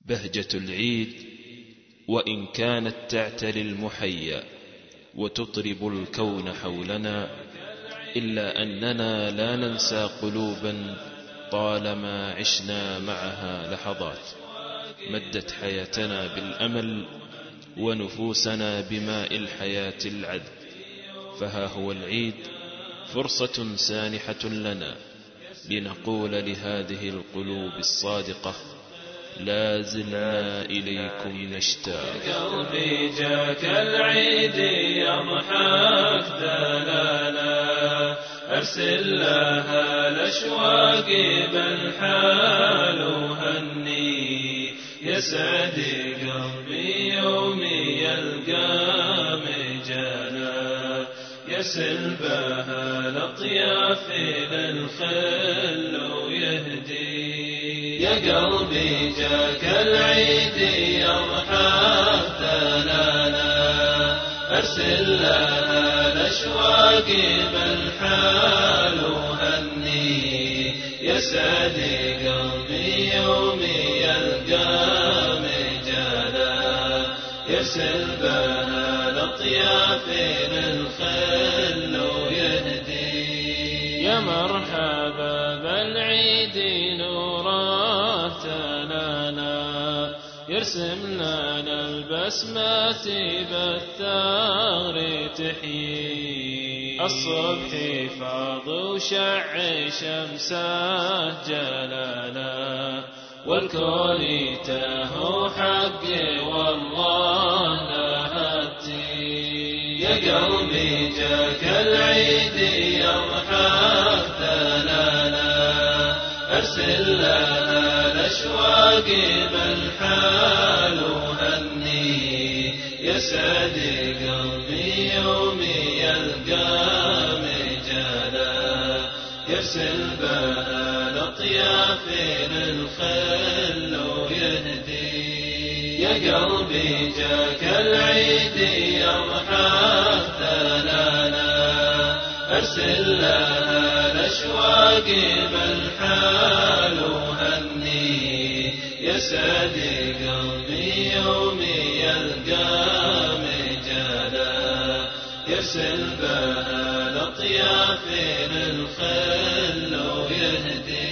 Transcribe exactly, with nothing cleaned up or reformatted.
بهجة العيد وإن كانت تعتلي المحيا وتطرب الكون حولنا، إلا أننا لا ننسى قلوبا طالما عشنا معها لحظات، مدت حياتنا بالأمل ونفوسنا بماء الحياة العذب. فها هو العيد فرصة سانحة لنا لنقول لهذه القلوب الصادقة: لا زلنا إليكم نشتاق. قلبي جاك العيد يضحك دلالا، أرسل لها الأشواق بالحال وهني، يسعد قلبي يوم يلقى مجالا، يسل بها الأطياف للخل ويهدي. يا قلبي جاك العيد يضحك دلالا، أرسل لها الأشواق بالحال وهني، يسعد قلبي يوم يلقى مجالا، يسل بها الأطياف للخل ويهدي. يا مرحبا بالعيد نوره تلالا، يرسم لنا البسمات بالثغر تحيي، الصبح فاض وشع شمسه جلالا، والكون تهو حق والله نهتي. يا قلبي جاك العيد يضحك دلالا، أرسل لها الأشواق بالحال وهني، يسعد قلبي يوم يلقى مجالا، يرسل بها الأطياف للخل ويهدي. يا قلبي جاك العيد يضحك دلالا، أرسل لها الأشواق بالحال وهني، يسعد قلبي يوم يلقى مجالا، يرسل بها الأطياف للخل ويهدي.